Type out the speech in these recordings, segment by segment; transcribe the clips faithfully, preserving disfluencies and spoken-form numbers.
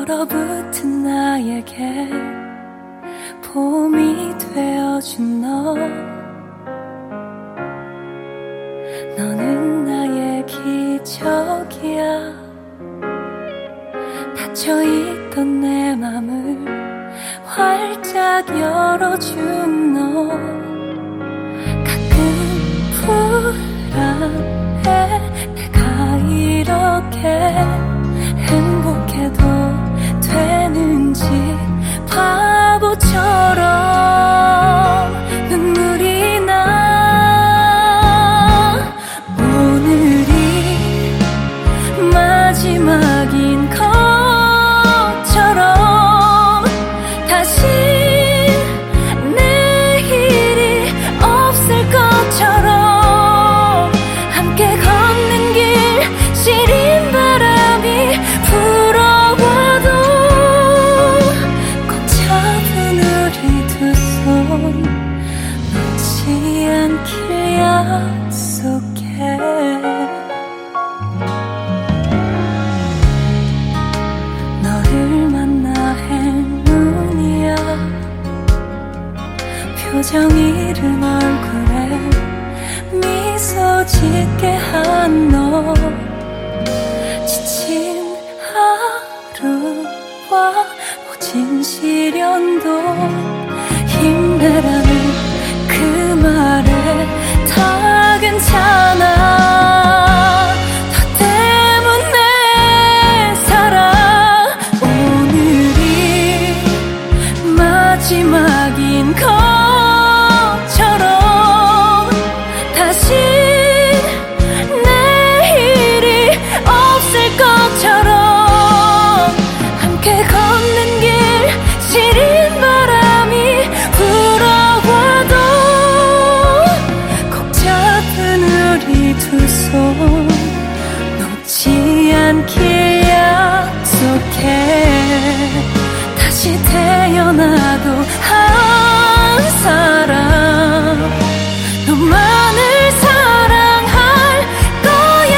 얼어붙은 나에게 봄이 되어준 너. 너는 나의 기적이야. 닫혀있던 내 맘을 활짝 열어준 너. 가끔 불안해. 내가 이렇게 행복해도 되는지 바보처럼 눈물이 나. 오늘이 마지막인 것처럼 다시 내일이 없을 것처럼 함께 걷는 길 시린 바람이 불어와도 꼭 잡은 우리 두 손 놓지 않길 약속해. 너를 만나 행운이야. 표정 잃은 얼굴에 미소 짓게 한 너. 지친 하루와 모진 시련도 힘내라는 그 말에 다 괜찮아. 너 때문에 살아. 오늘이 마지막인 것처럼 다시 내일이 없을 것처럼 함께 걷는 길 시린 바람이 불어와도 꼭 잡은 우리 두 손 놓지 않길 약속해. 다시 태어나도 한 사람 너만을 사랑할 거야.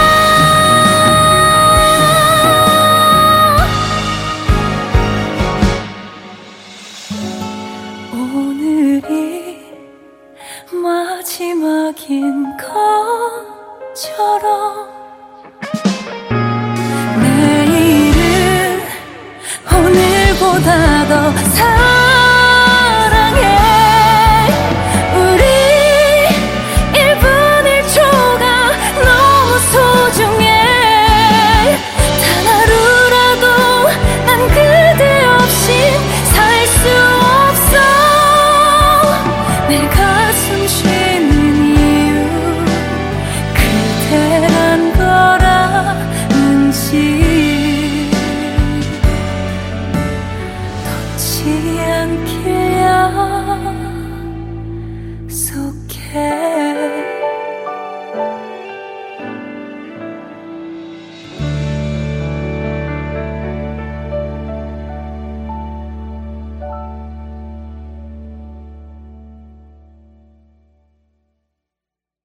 오늘이 마지막인 것처럼 내일은 오늘보다 더 사